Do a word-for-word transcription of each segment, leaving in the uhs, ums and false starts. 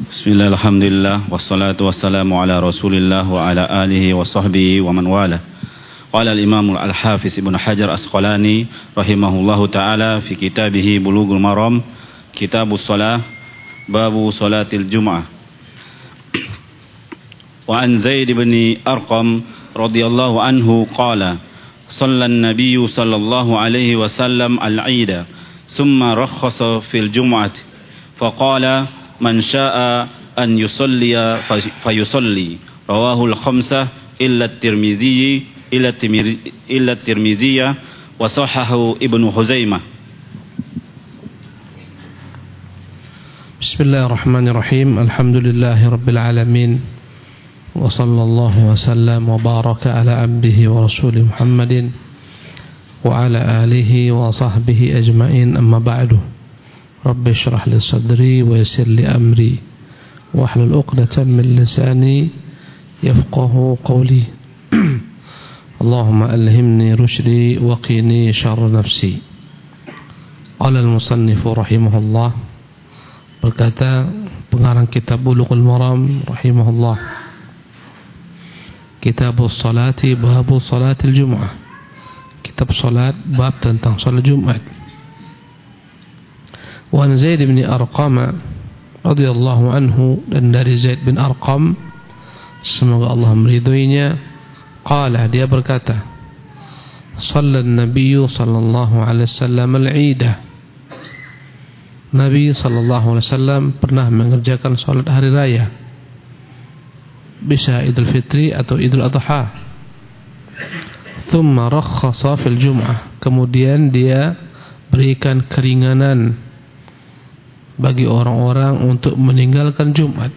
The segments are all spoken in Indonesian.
Bismillah, alhamdulillah, wassalatu wassalamu ala rasulillah wa ala alihi wa sahbihi wa man wala. Qala al-imam al-hafiz Ibnu Hajar Asqalani rahimahullahu ta'ala fi kitabihi Bulughul Maram, kitabus shalah, babu salatil jum'ah. Wa an Zaid bin Arqam radhiyallahu anhu qala shalla an-nabiyyu sallallahu alaihi wasallam al-'ida thumma rakhasa fil jum'ati faqala man syaa'a an yusalliya fayusalli, rawahul khamsah illa at-Tirmidzi illa illa at-Tirmidziyya wa sahahahu Ibnu Khuzaimah. Bismillahirrahmanirrahim. Alhamdulillahirabbil alamin. Wa sallallahu wa sallam wa baraka ala abdihi wa rasulih Muhammadin wa ala alihi wa sahbihi ajma'in, amma ba'du. Rabbi shrah li sadri wa yassir li amri wahlul 'uqdatam min lisani yafqahu qawli. Allahumma alhimni rushdi wa qini syarra nafsi. Qala al-musannif rahimahullah, berkata pengarang kitab Bulughul Maram rahimahullah, kitabus salati babu salatil jum'ah, kitab salat bab tentang salat Jumat. Wa an Zaid bin Arqam radhiyallahu anhu, dan dari Zaid bin Arqam semoga Allah meridhoinya, qala, dia berkata, shalla an-nabiyyu sallallahu alaihi wasallam al-'idah, Nabi sallallahu alaihi wasallam pernah mengerjakan salat hari raya, bisa Idul Fitri atau Idul Adha. Thumma rakhasa fil jum'ah, kemudian dia berikan keringanan bagi orang-orang untuk meninggalkan Jumat.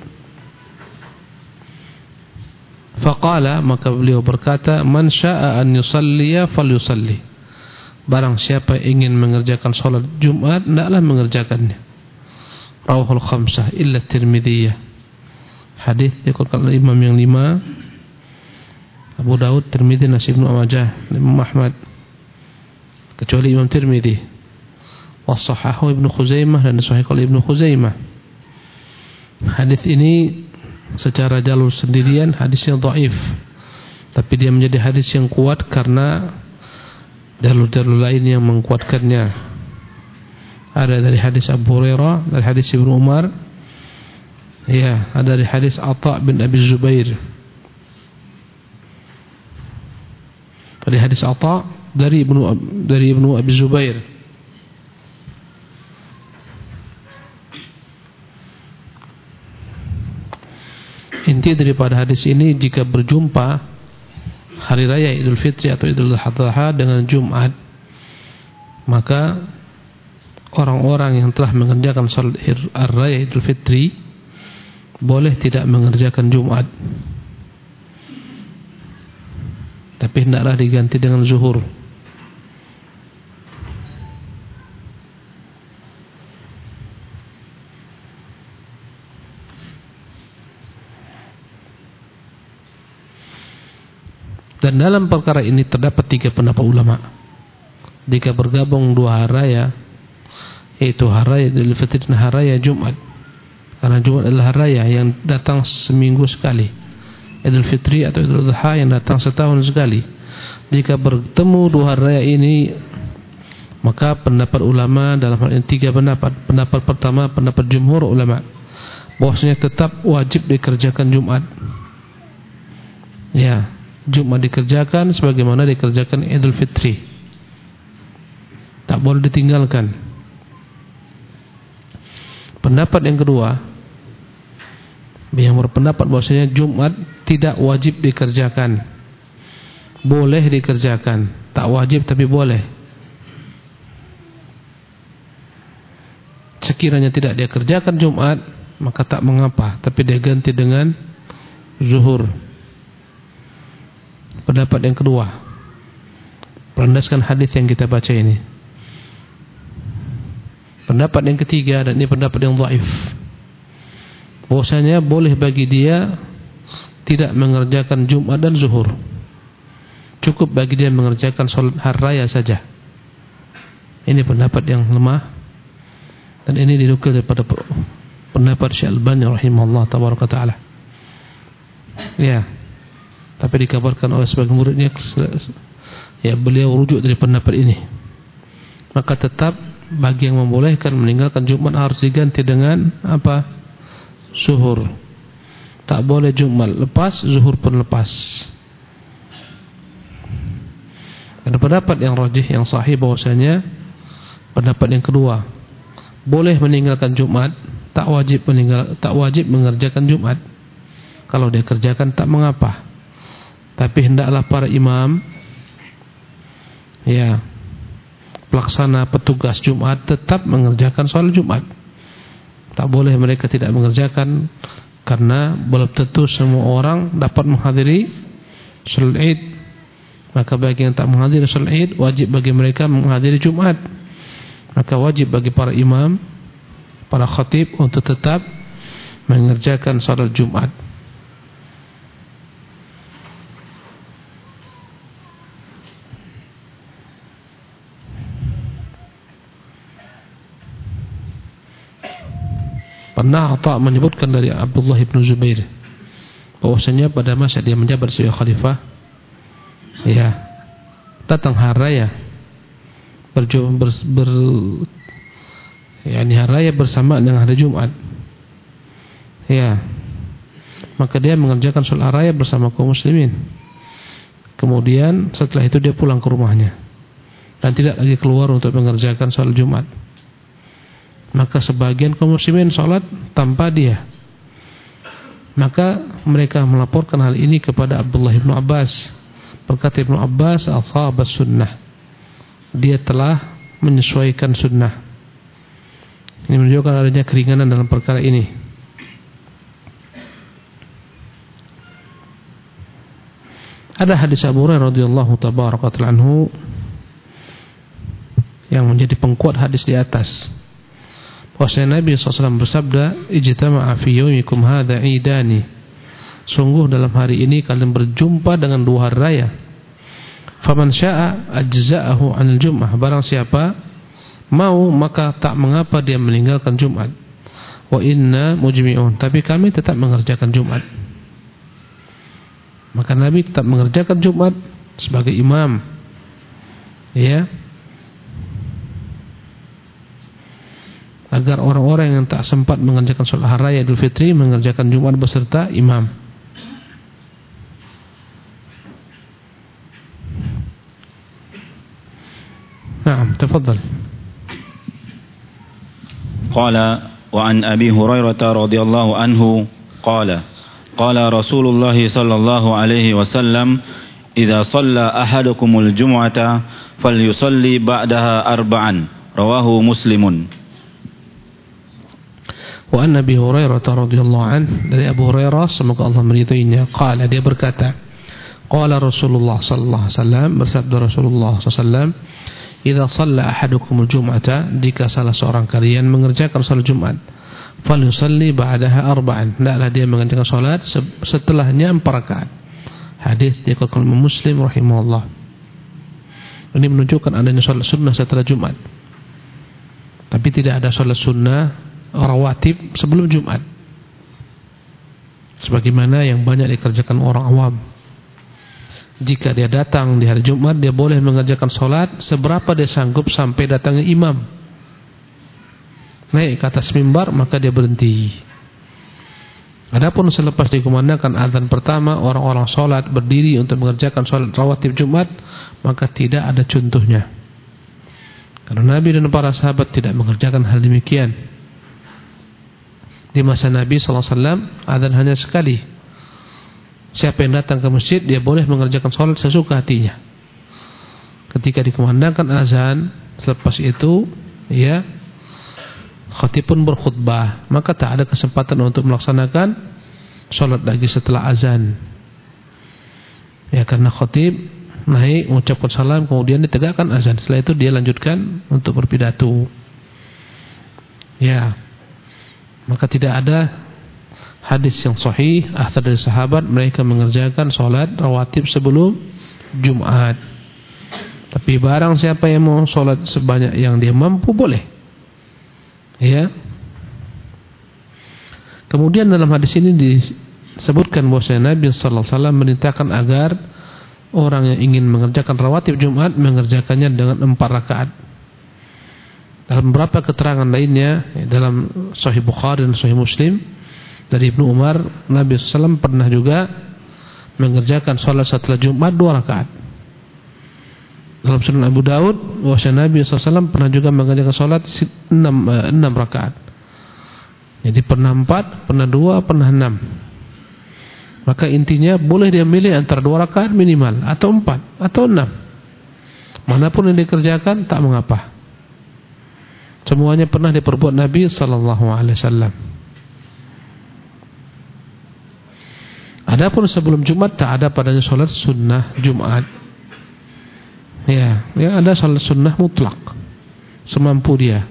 Faqala, maka beliau berkata, man syaa'a an yusalliya falyusalli, barang siapa ingin mengerjakan salat Jumat, hendaklah mengerjakannya. Rawahul khamsah illa Tirmidziyah, hadis dikeluarkan oleh imam yang lima, Abu Daud, Tirmidzi, Nasai Ibnu Majah, Imam Ahmad, kecuali Imam Tirmidzi. Wassahahu Ibnu Khuzaimah, dan disahihkan oleh Ibnu Khuzaimah. Hadis ini secara jalur sendirian hadisnya dhaif, tapi dia menjadi hadis yang kuat karena jalur-jalur lain yang menguatkannya. Ada dari hadis Abu Hurairah, dari hadis Ibnu Umar, ya, ada dari hadis Atha bin Abi Zubair, dari hadis Atha dari Ibnu dari Ibnu Abi Zubair. Inti daripada hadis ini, jika berjumpa hari raya Idul Fitri atau Idul Adha dengan Jumat, maka orang-orang yang telah mengerjakan salat raya Idul Fitri boleh tidak mengerjakan Jumat, tapi hendaklah diganti dengan zuhur. Dan dalam perkara ini terdapat tiga pendapat ulama. Jika bergabung dua hari raya, yaitu hari raya Idul Fitri dan hari raya Jumat, karena Jumat adalah hari raya yang datang seminggu sekali, Idul Fitri atau Idul Adha yang datang setahun sekali. Jika bertemu dua hari raya ini, maka pendapat ulama dalam hal ini tiga pendapat. Pendapat pertama, pendapat jumhur ulama, bahwasanya tetap wajib dikerjakan Jumat. Ya, Jumat dikerjakan sebagaimana dikerjakan Idul Fitri, tak boleh ditinggalkan. Pendapat yang kedua, yang berpendapat bahwasanya Jumat tidak wajib dikerjakan, boleh dikerjakan, tak wajib tapi boleh. Sekiranya tidak dia kerjakan Jumat, maka tak mengapa, tapi dia ganti dengan zuhur. Pendapat yang kedua, berlandaskan hadis yang kita baca ini. Pendapat yang ketiga, dan ini pendapat yang dhaif, bahwasanya boleh bagi dia tidak mengerjakan Jumat dan zuhur, cukup bagi dia mengerjakan salat hari raya saja. Ini pendapat yang lemah, dan ini dinukil daripada pendapat Syekh Al-Albani rahimahullah tabaraka taala. Ya. Tapi dikabarkan oleh sebagian muridnya, ya beliau rujuk dari pendapat ini. Maka tetap bagi yang membolehkan meninggalkan Jumat harus diganti dengan apa? Zuhur. Tak boleh Jumat lepas, zuhur pun lepas. Ada pendapat yang rajih, yang sahih bahwasanya pendapat yang kedua, boleh meninggalkan Jumat, tak wajib meninggal, tak wajib mengerjakan Jumat. Kalau dia kerjakan tak mengapa. Tapi hendaklah para imam, ya, pelaksana petugas Jumat tetap mengerjakan sholat Jumat. Tak boleh mereka tidak mengerjakan, karena belum tentu semua orang dapat menghadiri sholat Id. Maka bagi yang tak menghadiri sholat Id, wajib bagi mereka menghadiri Jumat. Maka wajib bagi para imam, para khatib untuk tetap mengerjakan sholat Jumat. Pernah Atha menyebutkan dari Abdullah bin Zubair bahwasanya pada masa dia menjabat sebagai khalifah, ya, datang hari raya berjum, ber, ber, ya, ini hari raya bersamaan dengan hari Jumat, ya, maka dia mengerjakan sholat raya bersama kaum muslimin. Kemudian setelah itu dia pulang ke rumahnya dan tidak lagi keluar untuk mengerjakan sholat Jumat. Maka sebagian kaum muslimin sholat tanpa dia. Maka mereka melaporkan hal ini kepada Abdullah bin Abbas. Berkata Ibnu Abbas, "Ashabas sunnah." Dia telah menyesuaikan sunnah. Ini menunjukkan adanya keringanan dalam perkara ini. Ada hadis Abu Hurairah radhiyallahu tabaraka anhu yang menjadi pengkuat hadis di atas. Bahwasanya Nabi shallallahu alaihi wasallam bersabda, "Ijtama'a fi yaumikum hadza 'idani." Sungguh dalam hari ini kalian berjumpa dengan dua hari raya. Faman syaa ajza'ahu 'anil jum'ah. Barang siapa mau maka tak mengapa dia meninggalkan Jumat. Wa inna mujmi'un. Tapi kami tetap mengerjakan Jumat. Maka Nabi tetap mengerjakan Jumat sebagai imam. Ya. Agar orang-orang yang tak sempat mengerjakan sholat hari raya Idul Fitri mengerjakan Jumat beserta imam. Naam, tafadhal. Qala wa an Abi Hurairah radhiyallahu anhu qala qala Rasulullah sallallahu alaihi wasallam idza shalla ahadukumul jumu'ata falyusalli ba'daha arba'an rawahu Muslimun. Wa an Abi Hurairah radhiyallahu anhu, dari Abu Hurairah semoga Allah meridainya, qala, dia berkata, qala Rasulullah sallallahu alaihi wasallam, bersabda Rasulullah sallallahu alaihi wasallam, idza shalla ahadukumul jum'ata, jika salah seorang kalian mengerjakan salat Jumat, falyusalli ba'daha arba'an, hendaklah dia mengerjakan salat setelahnya empat rakaat. Hadis diriwayatkan oleh Muslim rahimahullah. Ini menunjukkan adanya salat sunnah setelah Jumat. Tapi tidak ada salat sunnah rawatib sebelum Jumat, sebagaimana yang banyak dikerjakan orang awam. Jika dia datang di hari Jumat, dia boleh mengerjakan sholat seberapa dia sanggup sampai datangnya imam. Naik ke atas mimbar, maka dia berhenti. Adapun selepas dikumandangkan azan pertama, orang-orang sholat berdiri untuk mengerjakan sholat rawatib Jumat, maka tidak ada contohnya. Karena Nabi dan para sahabat tidak mengerjakan hal demikian. Di masa Nabi sallallahu alaihi wasallam azan hanya sekali. Siapa yang datang ke masjid, dia boleh mengerjakan sholat sesuka hatinya. Ketika dikumandangkan azan, selepas itu, ya, khatib pun berkhutbah, maka tak ada kesempatan untuk melaksanakan sholat lagi setelah azan. Ya, karena khatib naik mengucapkan salam, kemudian ditegakkan azan. Setelah itu dia lanjutkan untuk berpidato. Ya. Maka tidak ada hadis yang sahih asal dari sahabat mereka mengerjakan sholat rawatib sebelum Jumat. Tapi barang siapa yang mau sholat sebanyak yang dia mampu, boleh. Ya. Kemudian dalam hadis ini disebutkan bahwa Nabi sallallahu alaihi wasallam merintahkan agar orang yang ingin mengerjakan rawatib Jumat mengerjakannya dengan empat rakaat. Dalam beberapa keterangan lainnya dalam Sahih Bukhari dan Sahih Muslim dari Ibnu Umar, Nabi sallallahu alaihi wasallam pernah juga mengerjakan salat setelah Jumat dua rakaat. Dalam Sunan Abu Daud, bahwa Nabi sallallahu alaihi wasallam pernah juga mengerjakan salat enam rakaat. Jadi pernah empat, pernah dua, pernah enam. Maka intinya boleh dia milih antara dua rakaat minimal atau empat atau enam. Manapun yang dikerjakan tak mengapa. Semuanya pernah diperbuat Nabi sallallahu alaihi wasallam. Adapun sebelum Jumat tak ada padanya salat sunnah Jumat. Ya, yang ada salat sunnah mutlak semampu dia.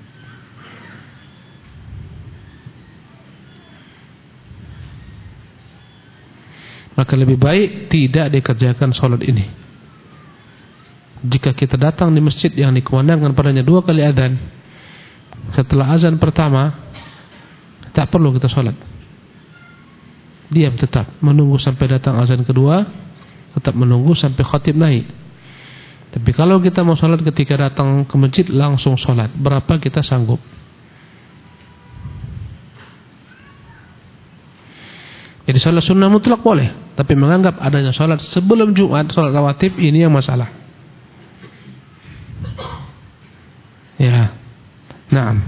Maka lebih baik tidak dikerjakan salat ini. Jika kita datang di masjid yang dikumandangkan padanya dua kali azan, setelah azan pertama tak perlu kita salat. Diam tetap, menunggu sampai datang azan kedua, tetap menunggu sampai khatib naik. Tapi kalau kita mau salat ketika datang ke masjid langsung salat, berapa kita sanggup? Jadi salat sunnah mutlak boleh, tapi menganggap adanya salat sebelum Jumat, salat rawatib, ini yang masalah. Ya. Naam.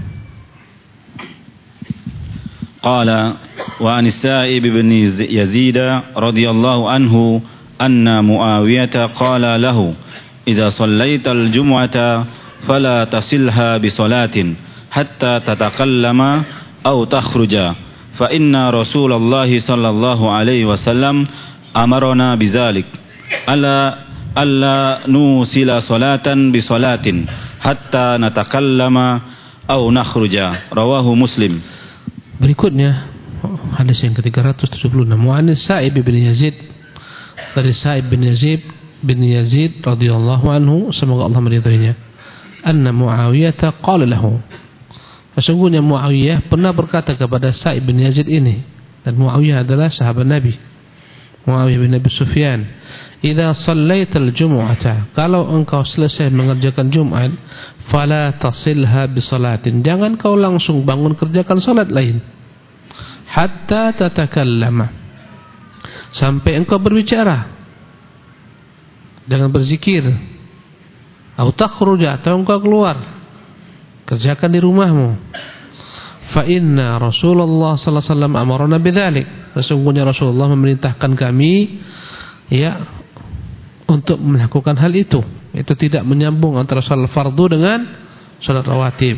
Qala wa an Sa'ib bin Yazid radhiyallahu anhu anna Muawiyah qala lahu idza sallaita al-jum'ata fala tasilha bi salatin hatta tatakallama aw takhruja fa inna Rasulullah sallallahu alaihi wasallam amarna bizalik ala alla nusila salatan bi salatin hatta natakallama aw nakhruja, rawahu Muslim. Berikutnya hadis yang ke tiga ratus tujuh puluh enam, Mu'an Sa'ib bin Yazid, dari Sa'ib bin Yazid bin Yazid radhiyallahu anhu, semoga Allah meridhoinya, anna Muawiyah qala lahu, sesungguhnya Muawiyah pernah berkata kepada Sa'ib bin Yazid ini, dan Muawiyah adalah sahabat Nabi, Muawiyah bin Abi Sufyan, idza shallaital jumu'ata, kalau engkau selesai mengerjakan Jumat, fala tasilha bi salatin, jangan kau langsung bangun kerjakan salat lain, hatta tatakallama, sampai engkau berbicara, jangan berzikir, atau takhruja, atau engkau keluar, kerjakan di rumahmu. Fa inna Rasulullah sallallahu alaihi wasallam amarna bidzalik, sesungguhnya Rasulullah memerintahkan kami ya untuk melakukan hal itu. Itu tidak menyambung antara salat fardu dengan salat rawatib.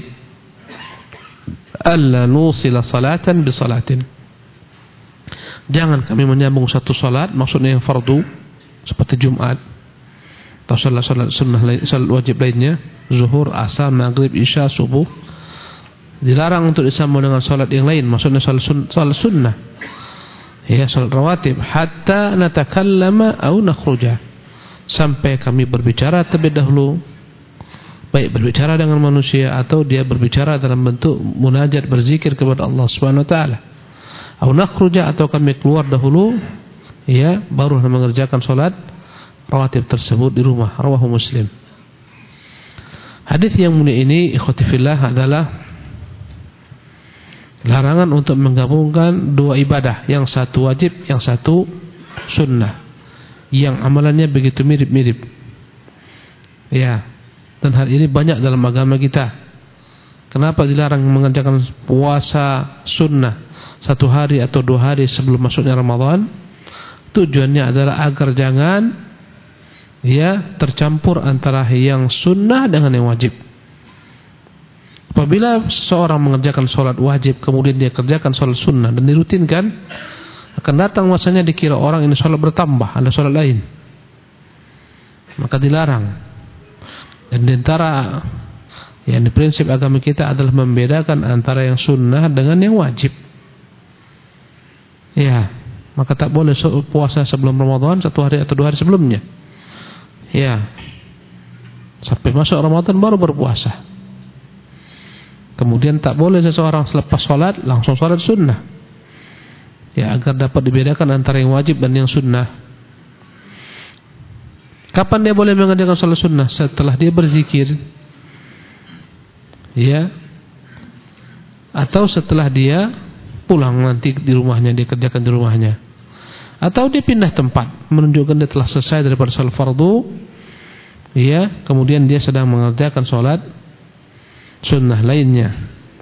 Alla nusila salatan bi salatin, jangan kami menyambung satu salat, maksudnya yang fardu seperti Jumat atau salat-salat sunnah, salat wajib lainnya, zuhur, asar, maghrib, isya, subuh, dilarang untuk disambung dengan salat yang lain, maksudnya salat sun, salat sunnah, ya salat rawatib, hatta natakallama au nakhruja, sampai kami berbicara terlebih dahulu, baik berbicara dengan manusia atau dia berbicara dalam bentuk munajat, berzikir kepada Allah Subhanahu wa taala, au nakhruja, atau kami keluar dahulu, ya baru mengerjakan salat rawatib tersebut di rumah, rawahu Muslim. Hadis yang mulia ini ikhwati fillah adalah larangan untuk menggabungkan dua ibadah, yang satu wajib, yang satu sunnah, yang amalannya begitu mirip-mirip. Ya, dan hal ini banyak dalam agama kita. Kenapa dilarang mengerjakan puasa sunnah satu hari atau dua hari sebelum masuknya Ramadan? Tujuannya adalah agar jangan ya tercampur antara yang sunnah dengan yang wajib. Apabila seorang mengerjakan sholat wajib kemudian dia kerjakan sholat sunnah dan dirutinkan, akan datang masanya dikira orang ini sholat bertambah, ada sholat lain, maka dilarang. Dan di antara yang di prinsip agama kita adalah membedakan antara yang sunnah dengan yang wajib. Ya, maka tak boleh puasa sebelum Ramadan satu hari atau dua hari sebelumnya. Ya, sampai masuk Ramadan baru berpuasa. Kemudian tak boleh seseorang selepas sholat langsung sholat sunnah. Ya, agar dapat dibedakan antara yang wajib dan yang sunnah. Kapan dia boleh mengerjakan salat sunnah? Setelah dia berzikir. Ya. Atau setelah dia pulang nanti di rumahnya, dia kerjakan di rumahnya. Atau dia pindah tempat, menunjukkan dia telah selesai daripada salat fardu. Ya, kemudian dia sedang mengerjakan salat sunnah lainnya.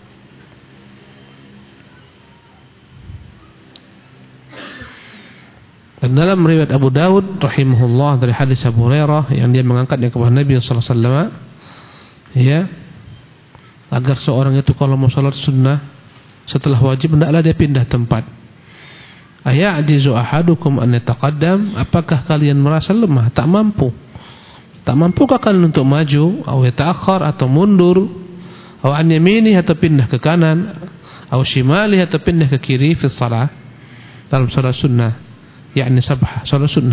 Dan dalam riwayat Abu Dawud rahimahullah dari hadis Abu Hurairah yang dia mengangkatnya kepada Nabi sallallahu alaihi wasallam, ya, agar seorang itu kalau mau salat sunnah setelah wajib hendaklah dia pindah tempat. Aya'jizu ahadukum an yataqaddam, apakah kalian merasa lemah, tak mampu? Tak mampukah kalian untuk maju, atau yata'akhkhar atau mundur, atau an yamini atau pindah ke kanan, atau shimali atau pindah ke kiri fi shalah, dalam salat sunnah, yakni sabah, salat sunnah.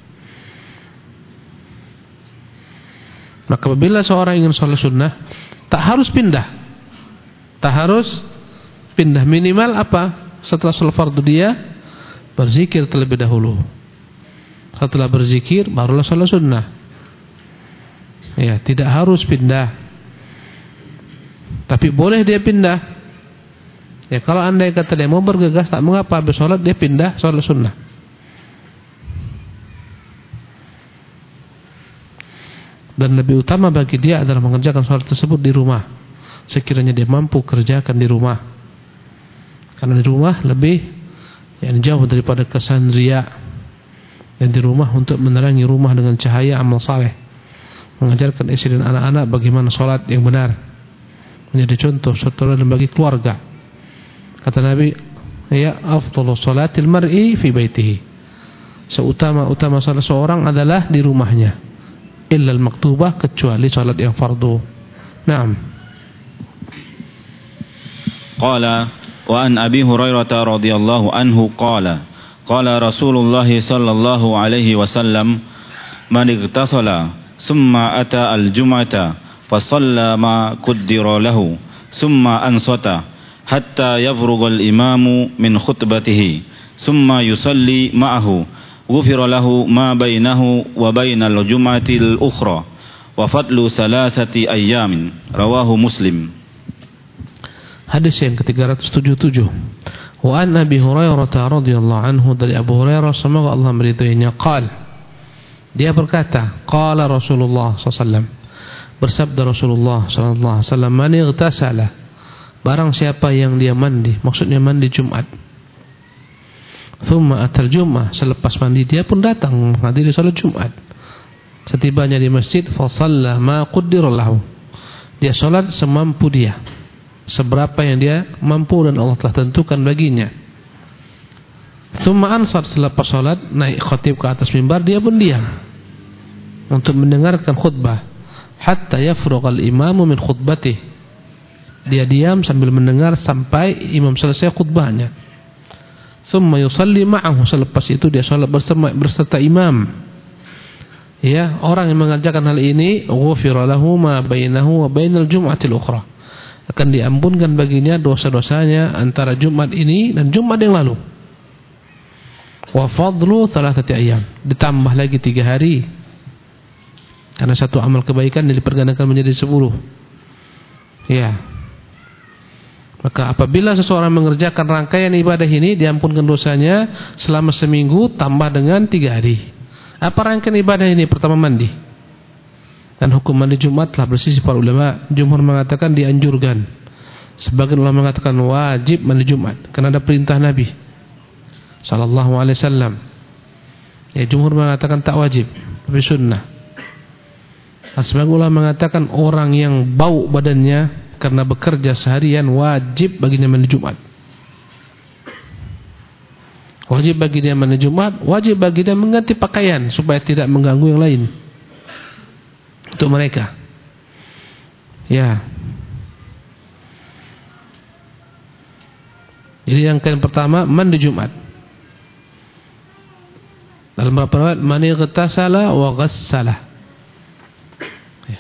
Maka apabila seorang ingin salat sunnah, tak harus pindah. Tak harus pindah, minimal apa? Setelah salat fardu dia berzikir terlebih dahulu. Setelah berzikir barulah salat sunnah. Ya, tidak harus pindah. Tapi boleh dia pindah. Ya, kalau andai kata dia mau bergegas tak mengapa, habis salat dia pindah salat sunnah. Dan lebih utama bagi dia adalah mengerjakan salat tersebut di rumah, sekiranya dia mampu kerjakan di rumah. Karena di rumah lebih yang jauh daripada kesan riya. Dan di rumah untuk menerangi rumah dengan cahaya amal saleh, mengajarkan istri dan anak-anak bagaimana salat yang benar, menjadi contoh dan bagi keluarga. Kata Nabi, ya afdhalu salatil mar'i fi baitihi, seutama-utama salat seorang adalah di rumahnya, illa al-maktubah, kecuali salat yang fardu. Naam. Qala wa an Abi Hurairah radhiyallahu anhu qala qala Rasulullah sallallahu alaihi wasallam man igtasala summa ata al-jum'ata fa shalla ma qaddara lahu summa ansata hatta yafrugha al-imamu min khutbatihi summa yusalli ma'ahu ghufira lahu ma bainahu wa bainal jum'atil ukhra wa fadlu salasati ayyamin, rawahu Muslim. Hadis yang ke tiga ratus tujuh puluh tujuh. Wa an Abi Hurairah radhiyallahu anhu, dari Abu Hurairah semoga Allah meridhoinya, qala, dia berkata, qala Rasulullah sallallahu alaihi wasallam, bersabda Rasulullah sallallahu alaihi wasallam, man ightasala, barang siapa yang dia mandi, maksudnya mandi Jumat, thumma atal Jum'ah, selepas mandi dia pun datang menghadiri salat Jumat. Setibanya di masjid, fa shalla ma qaddara lahu, dia salat semampu dia, seberapa yang dia mampu dan Allah telah tentukan baginya. Thumma ansar, selepas salat naik khatib ke atas mimbar, dia pun diam untuk mendengarkan khutbah, hatta yafrughal imamu min khutbatih, dia diam sambil mendengar sampai imam selesai khutbahnya. Thumma yusalli ma'ahu, selepas itu dia salat bersama berserta imam. Ya, orang yang mengerjakan hal ini, ghufira lahu ma bainahu wa bainal jum'atil ukhra, akan diampunkan baginya dosa-dosanya antara Jumat ini dan Jumat yang lalu. Wa fadlu thalathati ayyam, ditambah lagi tiga hari, karena satu amal kebaikan dipergandakan menjadi sepuluh. Ya. Maka apabila seseorang mengerjakan rangkaian ibadah ini, diampunkan dosanya selama seminggu tambah dengan tiga hari. Apa rangkaian ibadah ini? Pertama, mandi. Dan hukum mandi Jumat telah berselisih para ulama. Jumhur mengatakan dianjurkan, sebagian ulama mengatakan wajib mandi Jumat, karena ada perintah Nabi sallallahu alaihi wasallam. Ya, jumhur mengatakan tak wajib, tapi sunnah. Sebagian ulama mengatakan orang yang bau badannya karena bekerja seharian, wajib baginya mandi Jumat. Wajib bagi dia mandi Jumat, wajib bagi dia mengganti pakaian supaya tidak mengganggu yang lain untuk mereka. Ya. Jadi yang pertama mandi Jumat. Dalam beberapa riwayat man ightasala wa ghassala. Ya.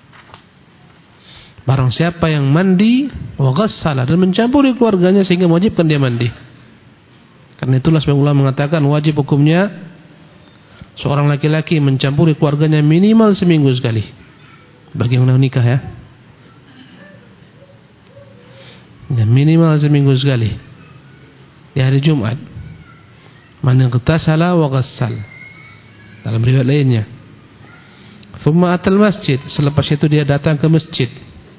Barang siapa yang mandi wa ghassala dan mencampuri keluarganya sehingga mewajibkan dia mandi. Karena Karena itulah sebagian ulama mengatakan wajib hukumnya seorang laki-laki mencampuri keluarganya minimal seminggu sekali. Bagi yang nikah ya. Ya, minimal seminggu sekali. Di hari Jumat. Man ightasala wa ghassal. Dalam riwayat lainnya. Thumma atal masjid, selepas itu dia datang ke masjid.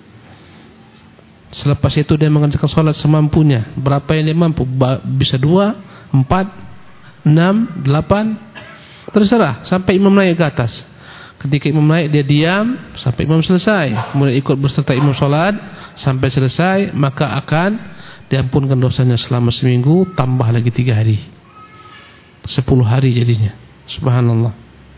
Selepas itu dia mengerjakan salat semampunya. Berapa yang dia mampu? Bisa dua, empat, enam, delapan, terserah sampai imam naik ke atas. Ketika imam naik dia diam sampai imam selesai. Kemudian ikut berserta imam salat sampai selesai, maka akan diampunkan dosanya selama seminggu, tambah lagi tiga hari. Sepuluh hari jadinya. Subhanallah.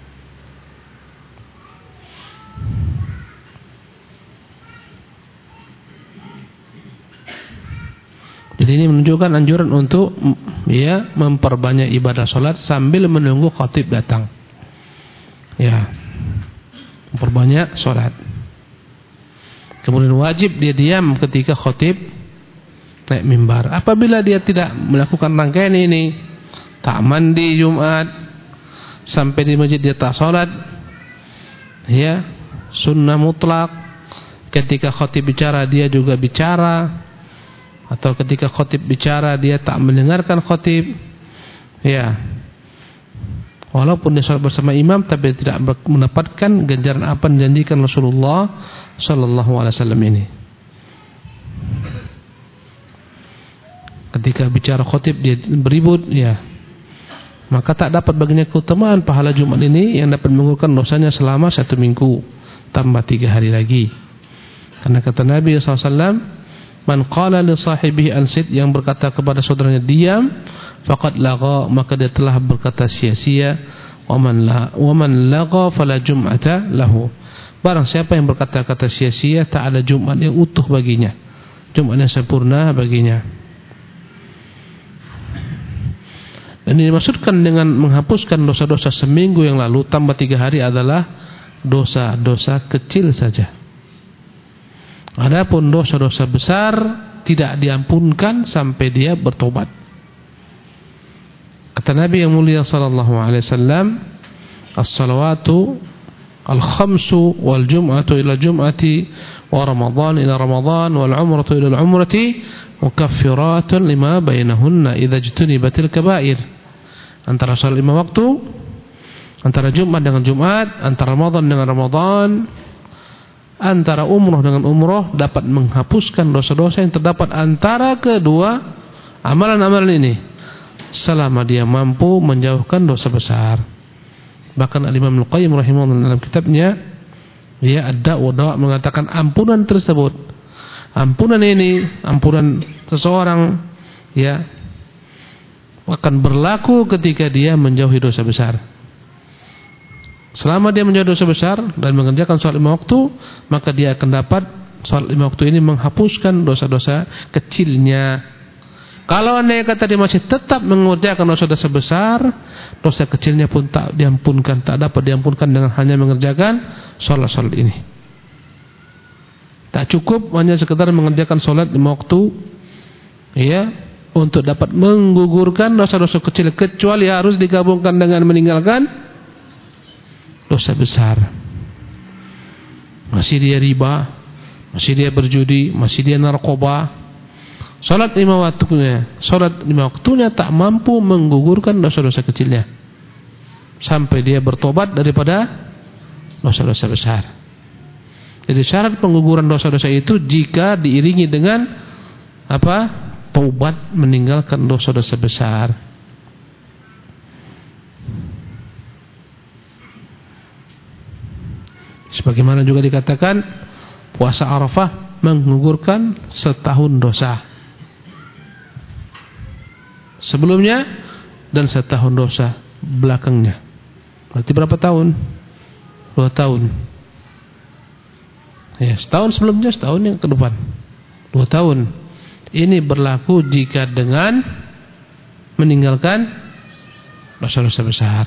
Jadi ini menunjukkan anjuran untuk ya memperbanyak ibadah salat sambil menunggu khatib datang. Ya. Memperbanyak salat. Kemudian wajib dia diam ketika khatib naik mimbar. Apabila dia tidak melakukan rangkaian ini, tak mandi Jumat, sampai di masjid dia tak salat, ya, sunnah mutlak. Ketika khatib bicara dia juga bicara, atau ketika khatib bicara dia tak mendengarkan khatib, ya, walaupun dia salat bersama imam tapi tidak mendapatkan ganjaran apa yang dijanjikan Rasulullah sallallahu alaihi wasallam ini. Ketika bicara khatib dia beribut, ya, maka tak dapat baginya keutamaan pahala Jumat ini yang dapat menggugurkan dosanya selama satu minggu tambah tiga hari lagi. Karena kata Nabi sallallahu alaihi wasallam, man qala li sahibihi ansit, yang berkata kepada saudaranya diam, faqad lagha, maka dia telah berkata sia-sia. Wa man la wa man lagha fala jum'ata lahu, barang siapa yang berkata-kata sia-sia tak ada Jumat yang utuh baginya, Jumat yang sempurna baginya. Dan ini dimaksudkan dengan menghapuskan dosa-dosa seminggu yang lalu tambah tiga hari adalah dosa-dosa kecil saja. Adapun dosa-dosa besar tidak diampunkan sampai dia bertobat. Kata Nabi yang mulia sallallahu alaihi wasallam, as-salawatu al-khamsu wal jum'atu ila jum'ati wa ramadan ila ramadan wal umratu ila al-umrati mukaffiratun lima bainahunna idza ijtunibatil kaba'ir. Antara salat lima waktu, antara Jumat dengan Jumat, antara Ramadan dengan Ramadan, antara umroh dengan umroh, dapat menghapuskan dosa-dosa yang terdapat antara kedua amalan-amalan ini selama dia mampu menjauhkan dosa besar. Bahkan Al-Imam Al-Qayyim rahimahullah dalam kitabnya ya Ad-Da'wa Dawa mengatakan ampunan tersebut, ampunan ini, ampunan seseorang ya akan berlaku ketika dia menjauhi dosa besar. Selama dia menjauhi dosa besar dan mengerjakan salat lima waktu, maka dia akan dapat salat lima waktu ini menghapuskan dosa-dosa kecilnya. Kalau andai kata dia masih tetap mengerjakan dosa-dosa besar, dosa kecilnya pun tak diampunkan, tak dapat diampunkan dengan hanya mengerjakan salat-salat ini. Tak cukup hanya sekedar mengerjakan salat lima waktu, ya, untuk dapat menggugurkan dosa-dosa kecil, kecuali harus digabungkan dengan meninggalkan dosa besar. Masih dia riba, masih dia berjudi, masih dia narkoba. Salat lima waktunya, salat lima waktunya tak mampu menggugurkan dosa-dosa kecilnya sampai dia bertobat daripada dosa-dosa besar. Jadi syarat pengguguran dosa-dosa itu jika diiringi dengan apa? Taubat, meninggalkan dosa-dosa besar. Sebagaimana juga dikatakan puasa Arafah menggugurkan setahun dosa sebelumnya dan setahun dosa belakangnya. Berarti berapa tahun? Dua tahun. Ya, setahun sebelumnya, setahun yang ke depan. Dua tahun. Ini berlaku jika dengan meninggalkan dosa-dosa besar.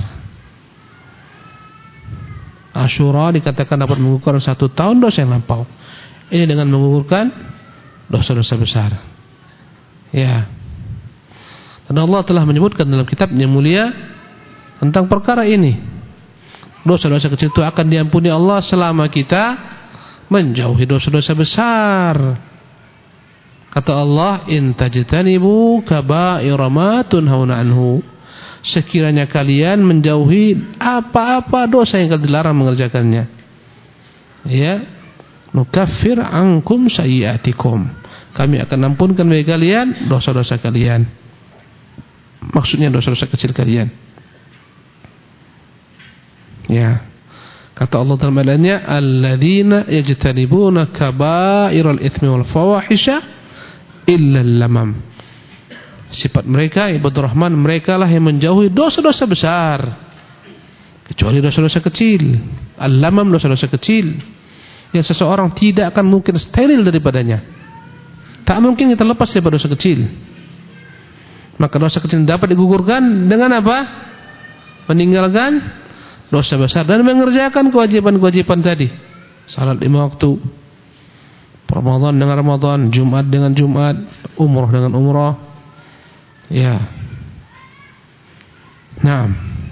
Asyura dikatakan dapat menggugurkan satu tahun dosa yang lampau. Ini dengan menggugurkan dosa-dosa besar. Ya. Dan Allah telah menyebutkan dalam kitabnya mulia tentang perkara ini. Dosa-dosa kecil itu akan diampuni Allah selama kita menjauhi dosa-dosa besar. Kata Allah, in tajtanibu kaba'ira ma tunhauna anhu. Sekiranya kalian menjauhi apa-apa dosa yang kalian dilarang mengerjakannya, ya, nukaffir ankum sayyi'atikum. Kami akan ampunkan bagi kalian dosa-dosa kalian. Maksudnya dosa-dosa kecil kalian. Ya. Kata Allah dalam ayatnya, alladzina yajtanibuna kaba'iral itsmi wal fawahisha illa al-lamam. Sifat mereka ibadur rahman, mereka lah yang menjauhi dosa-dosa besar kecuali dosa-dosa kecil. Al-lamam, dosa-dosa kecil yang seseorang tidak akan mungkin steril daripadanya. Tak mungkin kita lepas daripada dosa kecil. Maka dosa kecil dapat digugurkan dengan apa? Meninggalkan dosa besar dan mengerjakan kewajiban-kewajiban tadi. Salat lima waktu, Ramadan dengan Ramadan, Jumat dengan Jumat, umrah dengan umrah. Ya. Naam.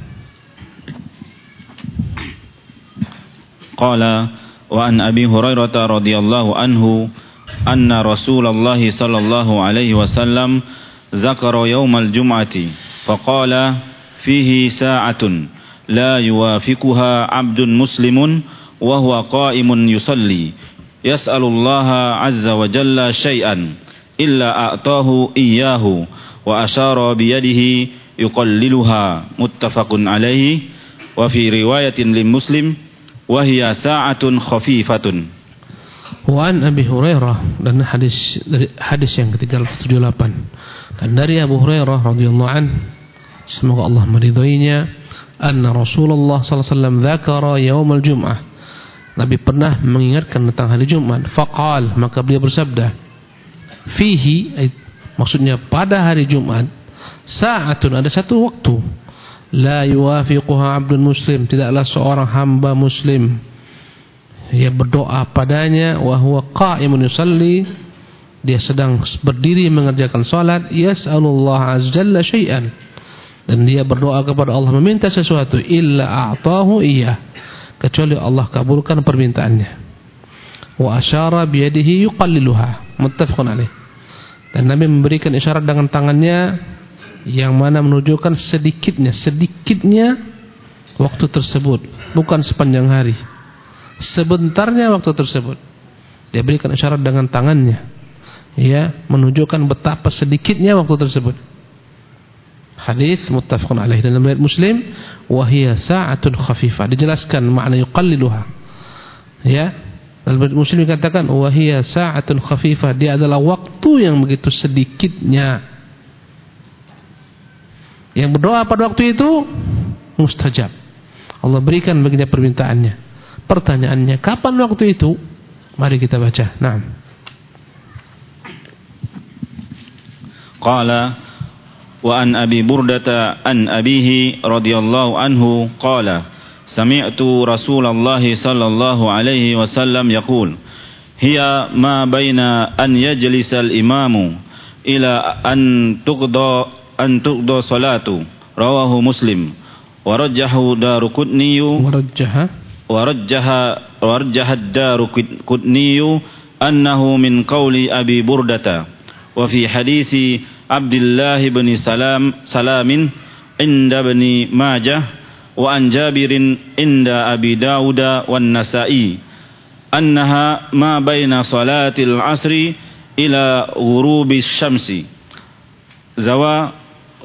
Qala wa an Abi Hurairah radhiyallahu anhu anna Rasulullah sallallahu alaihi wasallam zakara yaumal jum'ati faqala fihi sa'atun la yuwafiquha 'abdun muslimun wa huwa qa'imun yusalli yas'alullaha 'azza wa jalla syai'an illa a'tahu iyyahu wa asyara bi yadihi yuqalliluha muttafaqun alaihi wa fi riwayatin li Muslim wa hiya sa'atun khafifatun. Wa an Abi Hurairah, dan hadis dari hadis yang ketiga ratus tujuh puluh delapan, dan dari Abu Hurairah radhiyallahu an, semoga Allah meridhoinya, anna Rasulullah sallallahu alaihi wasallam dzakara yaumal jum'ah, Nabi pernah mengingatkan tentang hari Jumat. Faqal, maka beliau bersabda, fihi, maksudnya pada hari Jumat, sa'atun, ada satu waktu, la yuwafiquha 'abdun muslim, tidaklah seorang hamba muslim ia berdoa padanya, wa huwa qa'imun yusalli, dia sedang berdiri mengerjakan salat, yas'alullah azza jalla syai'an, dan dia berdoa kepada Allah meminta sesuatu, illa a'tahu iyyah, kecuali Allah kabulkan permintaannya. Wa asyara bi yadihi yuqalliluha, muttafaqun alaih, dan Nabi memberikan isyarat dengan tangannya yang mana menunjukkan sedikitnya sedikitnya waktu tersebut, bukan sepanjang hari, sebentarnya waktu tersebut. Dia berikan isyarat dengan tangannya, ya, menunjukkan betapa sedikitnya waktu tersebut. Hadis muttafaqun alaih dalam riwayat Muslim, wa hiya sa'atun khafifah, dijelaskan makna yuqalliluha, ya. Dalam riwayat Muslim dikatakan wa hiya sa'atun khafifah, dia adalah waktu yang begitu sedikitnya. Yang berdoa pada waktu itu mustajab, Allah berikan baginya permintaannya. Pertanyaannya, kapan waktu itu? Mari kita baca. Naam. Qala wa an Abi Burdata an abihi radhiyallahu anhu qala sami'tu Rasulullah sallallahu alaihi wasallam yaqul hiya ma baina an yajlisa al-imamu ila an tuqda an tuqda salatu, rawahu Muslim wa rajjahu Daruqutni wa rajjaha wa rajjaha wa rajjaha Daruqutni annahu min qawli Abi Burdata wa fi hadisi Abdullah bin Salam Salamin inda Ibn Majah wa an Jabirin inda Abi Dawud wan Nasa'i annaha ma baina salatil asri ila ghurubis syamsi zawa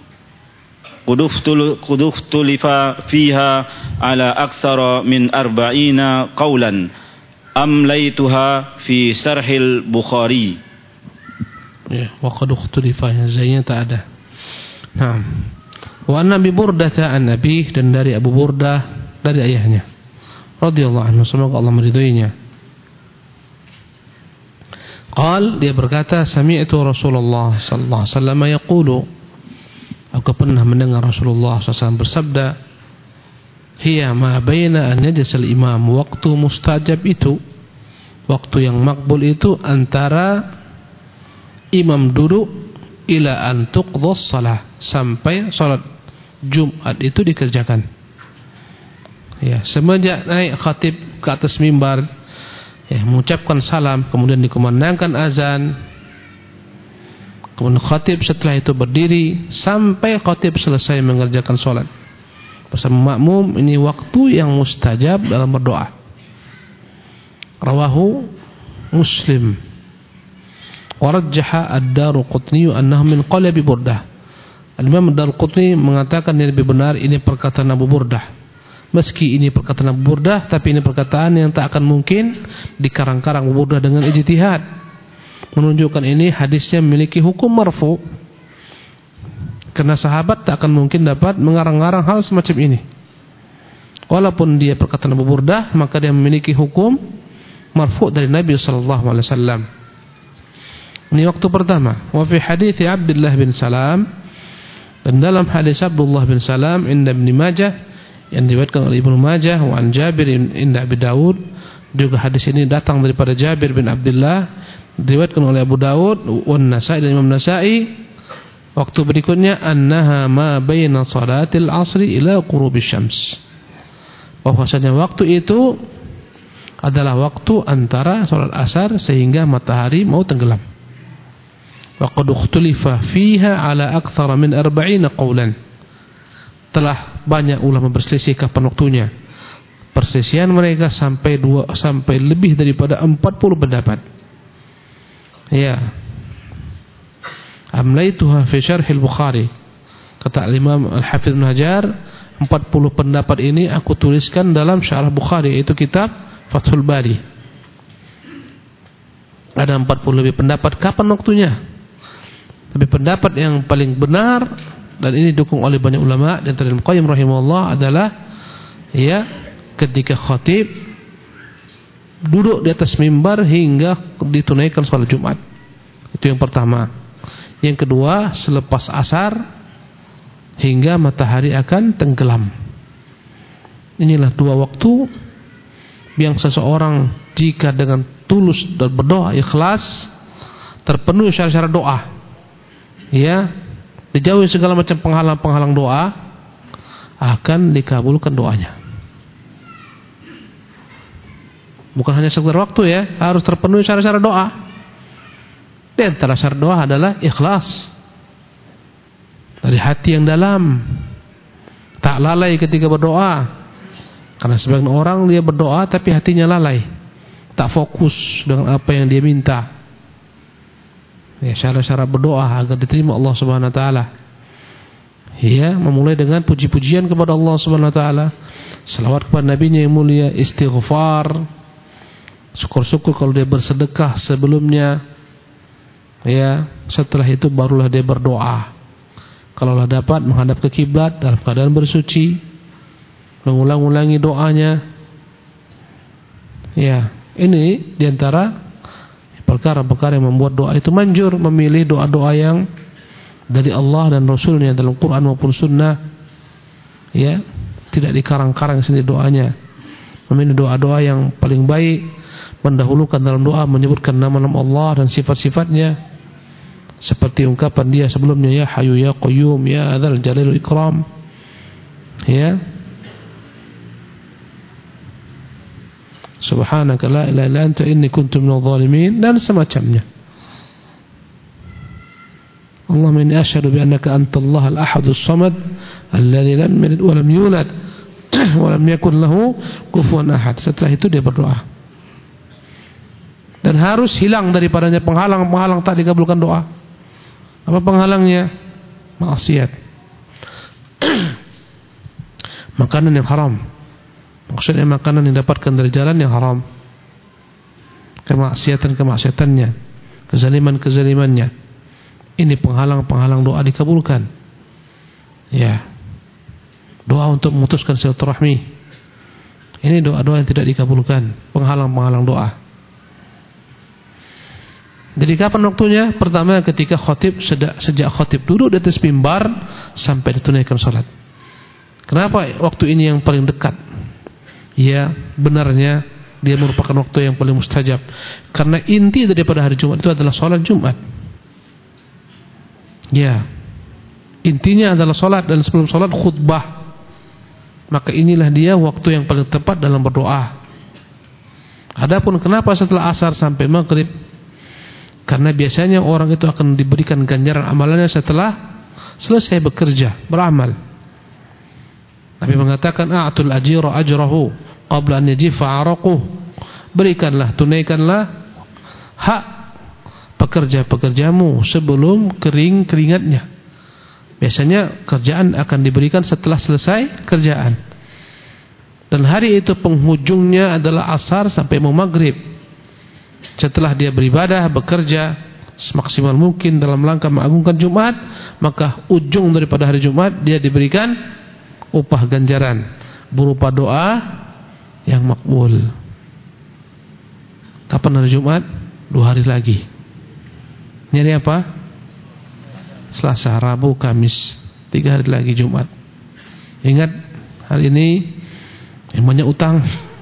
qudukhtulifa fiha ala aktsara min arba'ina qawlan amlaituha fi sarhil Bukhari. Ya, wa qudukhtulifa, yang zainya tak ada. Naam. Wa Nabi Burdah an Nabi, dan dari Abu Burdah dari ayahnya radhiyallahu anhu, semoga Allah meridhoinya. Qal, dia berkata, sami'tu Rasulullah sallallahu alaihi wasallam yaqulu, aku pernah mendengar Rasulullah sallallahu alaihi wasallam bersabda, hiya ma baina an yajlisal imam, waktu mustajab itu, waktu yang makbul itu antara imam duduk ila an tuqdhas shalah, sampai salat Jumat itu dikerjakan. Ya, semenjak naik khatib ke atas mimbar, ya, mengucapkan salam, kemudian dikumandangkan azan, kemudian khatib setelah itu berdiri sampai khatib selesai mengerjakan salat bersama makmum, ini waktu yang mustajab dalam berdoa. Rawahu Muslim. Warajjaha ad-Daruqutni annahu min qalabi Burdah. Al-Imam ad-Daruqutni mengatakan yang lebih benar ini perkataan Abu Burdah. Meski ini perkataan Abu Burdah, tapi ini perkataan yang tak akan mungkin dikarang-karang Abu Burdah dengan ijtihad. Menunjukkan ini hadisnya memiliki hukum marfu. Karena sahabat tak akan mungkin dapat mengarang-arang hal semacam ini. Walaupun dia perkataan Abu Burdah, maka dia memiliki hukum marfu dari Nabi sallallahu alaihi wasallam. Ini waktu pertama. Wa fi hadits Abdullah bin Salam, dan dalam hadis Abdullah bin Salam inda Ibnu Majah yang diriwayatkan oleh Ibnu Majah, wa an Jabir inda Abi Daud, juga hadis ini datang daripada Jabir bin Abdullah, diriwayatkan oleh Abu Daud, wa An-Nasa'i dan Imam Nasa'i. Waktu berikutnya annaha ma baina salatil asri ila qurubis syams. Bahwasanya waktu itu adalah waktu antara salat asar sehingga matahari mau tenggelam. Wa qad ikhtulifa fiha ala akthar min arba'ina qawlan. Telah banyak ulama berselisih kapan waktunya. Perselisihan mereka sampai dua sampai lebih daripada empat puluh pendapat. Ya. Amlaituha fi syarh al-Bukhari. Kata Imam Al-Hafidz Ibnu Hajar, empat puluh pendapat ini aku tuliskan dalam syarah Bukhari, yaitu kitab Fathul Bari. Ada empat puluh lebih pendapat kapan waktunya. Tapi pendapat yang paling benar dan ini didukung oleh banyak ulama dan Ibnu Qayyim rahimahullah adalah ya ketika khatib duduk di atas mimbar hingga ditunaikan salat Jumat. Itu yang pertama. Yang kedua, selepas asar hingga matahari akan tenggelam. Inilah dua waktu yang seseorang jika dengan tulus dan berdoa ikhlas, terpenuhi syarat-syarat doa, ya, dijauhi segala macam penghalang-penghalang doa, akan dikabulkan doanya. Bukan hanya sekedar waktu ya, harus terpenuhi syarat-syarat doa. Di antara syarat doa adalah ikhlas dari hati yang dalam, tak lalai ketika berdoa. Karena sebagian orang dia berdoa tapi hatinya lalai, tak fokus dengan apa yang dia minta. Ya, syarat-syarat berdoa agar diterima Allah Subhanahu wa taala. Ya, memulai dengan puji-pujian kepada Allah Subhanahu wa taala, selawat kepada nabinya yang mulia, istighfar, syukur-syukur kalau dia bersedekah sebelumnya. Ya, setelah itu barulah dia berdoa. Kalaulah dapat menghadap ke kiblat dalam keadaan bersuci, mengulang-ulangi doanya. Ya, ini diantara perkara-perkara yang membuat doa itu manjur, memilih doa-doa yang dari Allah dan Rasulnya dalam Quran maupun Sunnah. Ya, tidak dikarang-karang sendiri doanya. Memilih doa-doa yang paling baik, mendahulukan dalam doa menyebutkan nama-nama Allah dan sifat-sifatnya, seperti ungkapan dia sebelumnya, ya Hayyu ya Qayyum ya Dzal Jalali wal Ikram, ya Subhanaka la ilaha illa anta inni kuntu minadh dhalimin, dan semacamnya. Allahumma inni asyhadu bi annaka antallah al-ahadus samad alladzi lam yalid wa lam yulad wa lam yakul lahu kufuwan ahad. Setelah itu dia berdoa. Dan harus hilang daripadanya penghalang-penghalang tak dikabulkan doa. Apa penghalangnya? Maksiat. Makanan yang haram. Maksudnya makanan yang didapatkan dari jalan yang haram. Kemaksiatan-kemaksiatannya, kezaliman-kezalimannya. Ini penghalang-penghalang doa dikabulkan. Ya. Doa untuk memutuskan silaturahmi. Ini doa-doa yang tidak dikabulkan, penghalang-penghalang doa. Jadi kapan waktunya? Pertama ketika khatib, sejak, sejak khatib duduk di atas mimbar sampai ditunaikan salat. Kenapa waktu ini yang paling dekat? Ya, benarnya dia merupakan waktu yang paling mustajab. Karena inti daripada hari Jumat itu adalah salat Jumat. Ya, intinya adalah sholat, dan sebelum sholat khutbah. Maka inilah dia waktu yang paling tepat dalam berdoa. Adapun kenapa setelah asar sampai maghrib? Karena biasanya orang itu akan diberikan ganjaran amalannya setelah selesai bekerja, beramal. Nabi mengatakan, a'tul ajira ajrahu qabla an yajifa 'araquh. Berikanlah, tunaikanlah hak pekerja-pekerjamu sebelum kering keringatnya. Biasanya kerjaan akan diberikan setelah selesai kerjaan. Dan hari itu penghujungnya adalah asar sampai mau maghrib. Setelah dia beribadah, bekerja semaksimal mungkin dalam rangka mengagungkan Jumat, maka ujung daripada hari Jumat dia diberikan upah ganjaran berupa doa yang makbul. Kapan hari Jumat? Dua hari lagi. Ini hari apa? Selasa, Rabu, Kamis. Tiga hari lagi Jumat. Ingat, hari ini yang banyak utang,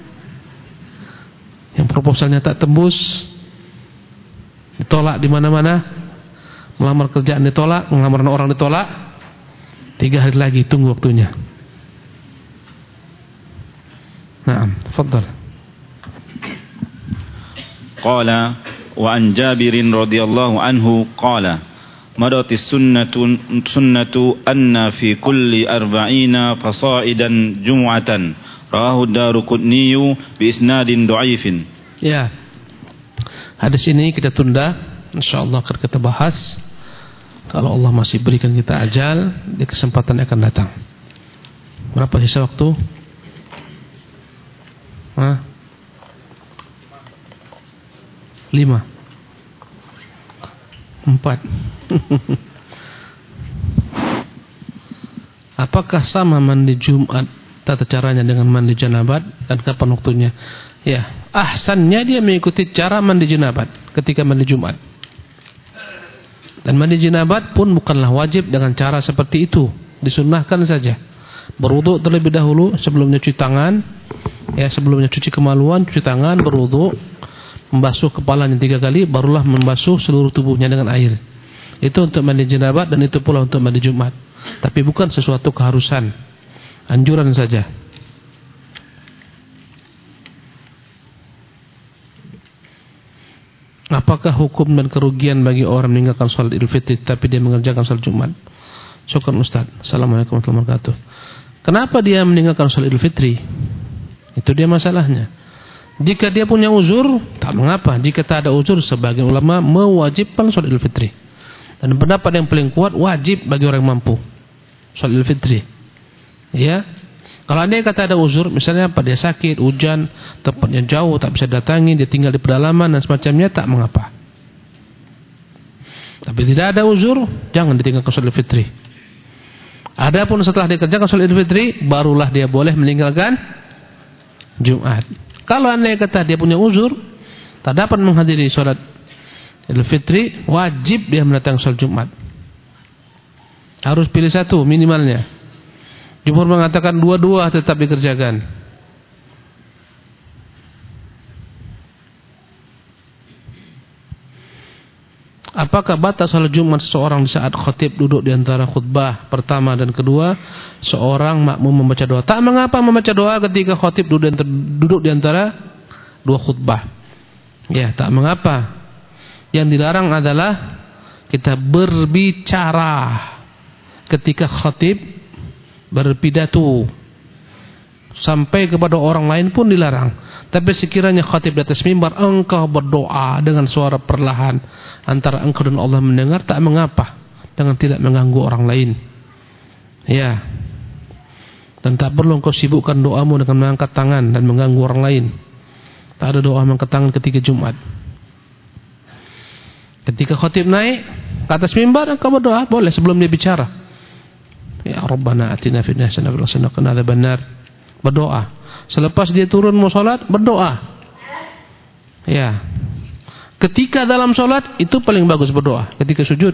yang proposalnya tak tembus, ditolak di mana-mana, melamar kerjaan ditolak, melamar orang ditolak. Tiga hari lagi, tunggu waktunya. Naam, tafadhal. Qala wa an Jabirin radhiyallahu anhu qala madatis sunnatu sunnatu anna fi kulli arba'ina fasaidan jum'atan rawahu Daruqutni bi isnadin dhaifin. Ya. Hadis ini kita tunda, insyaallah akan kita bahas kalau Allah masih berikan kita ajal, di kesempatan akan datang. Berapa sisa waktu? Hah? Lima. Empat. Apakah sama mandi Jumat tata caranya dengan mandi janabat, dan kapan waktunya? Ya, ahsannya dia mengikuti cara mandi janabat ketika mandi Jumat. Dan mandi janabat pun bukanlah wajib dengan cara seperti itu, disunnahkan saja. Berwudu terlebih dahulu sebelumnya cuci tangan, ya, sebelumnya cuci kemaluan, cuci tangan, berwudu, membasuh kepalanya tiga kali, barulah membasuh seluruh tubuhnya dengan air. Itu untuk mandi janabat, dan itu pula untuk mandi Jumat. Tapi bukan sesuatu keharusan, anjuran saja. Apakah hukum dan kerugian bagi orang meninggalkan salat Idul Fitri tapi dia mengerjakan salat Jumat? Syukran Ustaz. Assalamualaikum warahmatullahi wabarakatuh. Kenapa dia meninggalkan salat Idul Fitri? Itu dia masalahnya. Jika dia punya uzur, tak mengapa. Jika tak ada uzur, sebagian ulama mewajibkan salat Idul Fitri. Dan pendapat yang paling kuat, wajib bagi orang yang mampu salat Idul Fitri. Ya. Kalau dia kata ada uzur, misalnya apa, dia sakit, hujan, tempatnya jauh, tak bisa datangi, dia tinggal di pedalaman dan semacamnya, tak mengapa. Tapi tidak ada uzur, jangan ditinggalkan salat Idul Fitri. Adapun setelah dikerjakan salat Idul Fitri, barulah dia boleh meninggalkan Jumat. Kalau anda kata dia punya uzur, tak dapat menghadiri salat Idul Fitri, wajib dia mendatang salat Jumat. Harus pilih satu minimalnya. Jumhur mengatakan dua-dua tetap dikerjakan. Apakah batal salat Jumat seseorang di saat khatib duduk di antara khutbah pertama dan kedua, seorang makmum membaca doa? Tak mengapa membaca doa ketika khatib duduk di antara dua khutbah. Ya, tak mengapa. Yang dilarang adalah kita berbicara ketika khatib berpidato sampai kepada orang lain pun dilarang. Tapi sekiranya khatib di atas mimbar, engkau berdoa dengan suara perlahan antara engkau dan Allah mendengar, tak mengapa, dengan tidak mengganggu orang lain. Ya. Dan tak perlu engkau sibukkan doamu dengan mengangkat tangan dan mengganggu orang lain. Tak ada doa mengangkat tangan ketika Jumat. Ketika khatib naik ke atas mimbar, engkau berdoa, boleh sebelum dia bicara. Ya Rabbana atina fid dunya hasanah wa qina adzabannar. Berdoa. Selepas dia turun mau salat, berdoa. Ya. Ketika dalam salat itu paling bagus berdoa. Ketika sujud.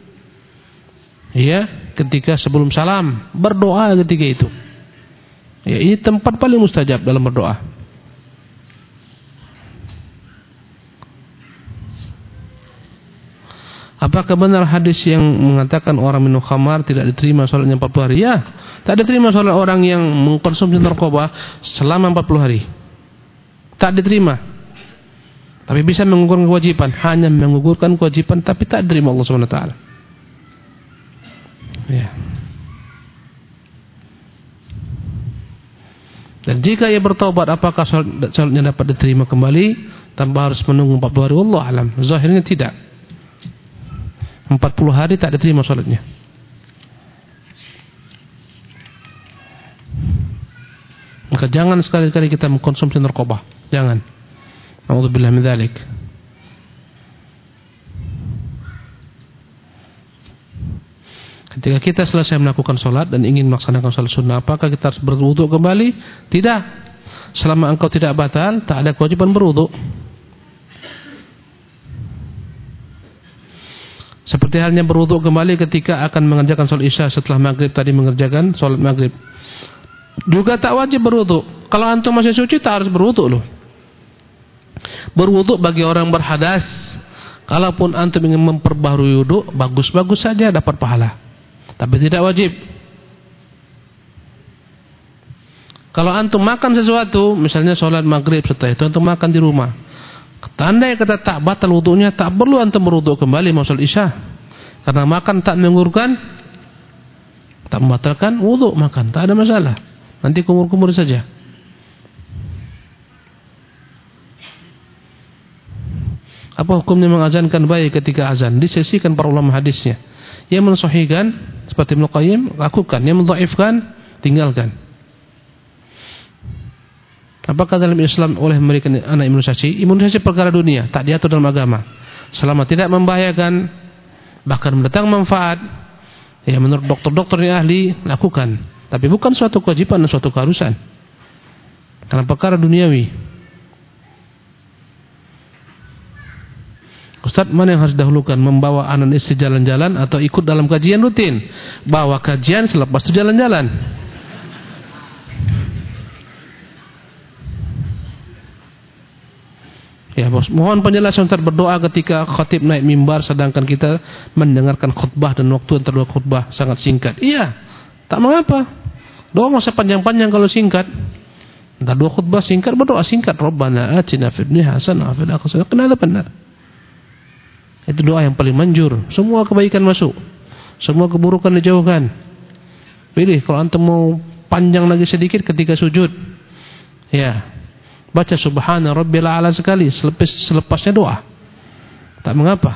Ya, ketika sebelum salam, berdoa ketika itu. Ya, ini tempat paling mustajab dalam berdoa. Apakah benar hadis yang mengatakan orang minum khamar tidak diterima sholatnya empat puluh hari? Ya, tak diterima sholat orang yang mengkonsumsi narkoba selama empat puluh hari. Tak diterima. Tapi bisa menggugurkan kewajiban, hanya menggugurkan kewajiban tapi tak diterima Allah Subhanahu wa taala. Ya. Dan jika ia bertobat, apakah sholatnya dapat diterima kembali tanpa harus menunggu empat puluh hari? Wallahu alam. Zahirnya tidak. empat puluh hari tak diterima sholatnya. Maka jangan sekali-kali kita mengkonsumsi narkoba. Jangan. Na'udzubillah min dzalik. Ketika kita selesai melakukan sholat dan ingin melaksanakan sholat sunnah, apakah kita harus berwudu kembali? Tidak. Selama engkau tidak batal, tak ada kewajiban berwudu. Seperti halnya berwudu kembali ketika akan mengerjakan sholat isya setelah maghrib tadi mengerjakan sholat maghrib. Juga tak wajib berwudu. Kalau antum masih suci, tak harus berwudu loh. Berwudu bagi orang berhadas. Kalaupun antum ingin memperbaharui wudu, bagus-bagus saja dapat pahala. Tapi tidak wajib. Kalau antum makan sesuatu, misalnya sholat maghrib, setelah itu antum makan di rumah, tanda yang kata tak batal wudunya, tak perlu antum berwudu kembali mau sholat isya. Karena makan tak mengurungkan, tak membatalkan wudu makan, tak ada masalah. Nanti kumur-kumur saja. Apa hukumnya mengazankan bayi ketika azan? Disesikan para ulama hadisnya. Yang mensahihkan seperti Ibnu Qayyim, lakukan. Yang mendhaifkan, tinggalkan. Apakah dalam Islam oleh memberikan anak imunisasi? Imunisasi perkara dunia, tak diatur dalam agama. Selama tidak membahayakan, bahkan mendatang manfaat, ya menurut dokter-dokter yang ahli, lakukan. Tapi bukan suatu kewajiban dan suatu keharusan. Karena perkara duniawi. Ustaz, mana yang harus dahulukan? Membawa anak istri jalan-jalan atau ikut dalam kajian rutin? Bawa kajian, selepas itu jalan-jalan. Ya, bos, mohon penjelasan. Ustaz, berdoa ketika khatib naik mimbar sedangkan kita mendengarkan khutbah dan waktu antara dua khutbah sangat singkat. Iya, tak mengapa. Doa enggak usah panjang-panjang kalau singkat. Antara dua khutbah singkat, berdoa singkat. Rabbana atina fid dunya hasanah wa fil akhirati hasanah. Benar. Itu doa yang paling manjur. Semua kebaikan masuk, semua keburukan dijauhkan. Pilih kalau antum mau panjang lagi sedikit ketika sujud, ya baca subhana rabbil a'la sekali, selepas selepasnya doa. Tak mengapa.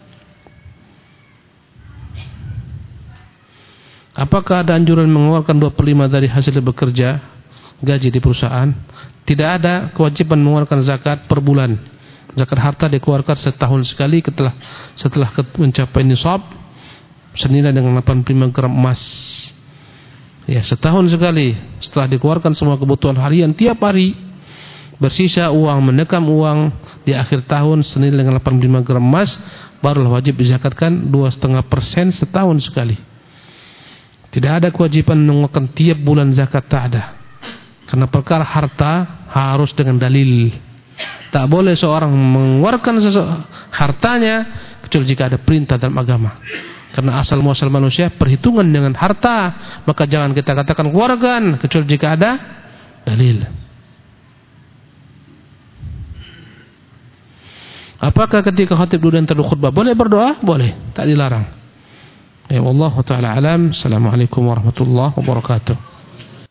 Apakah ada anjuran mengeluarkan dua per lima dari hasil bekerja gaji di perusahaan? Tidak ada kewajiban mengeluarkan zakat per bulan. Zakat harta dikeluarkan setahun sekali setelah setelah mencapai nisab senilai dengan delapan puluh lima gram emas. Ya, setahun sekali setelah dikeluarkan semua kebutuhan harian tiap hari, bersisa uang, mendekam uang di akhir tahun senilai dengan delapan puluh lima gram emas, barulah wajib dizakatkan dua koma lima persen setahun sekali. Tidak ada kewajiban mengeluarkan tiap bulan zakat, tak ada. Karena perkara harta harus dengan dalil. Tak boleh seorang mengeluarkan hartanya kecuali jika ada perintah dalam agama. Karena asal muasal manusia perhitungan dengan harta, maka jangan kita katakan keluarkan kecuali jika ada dalil. Apakah ketika khatib dulu dan terlalu khutbah boleh berdoa? Boleh, tak dilarang. Ya Allah taala alam. Assalamualaikum warahmatullahi wabarakatuh.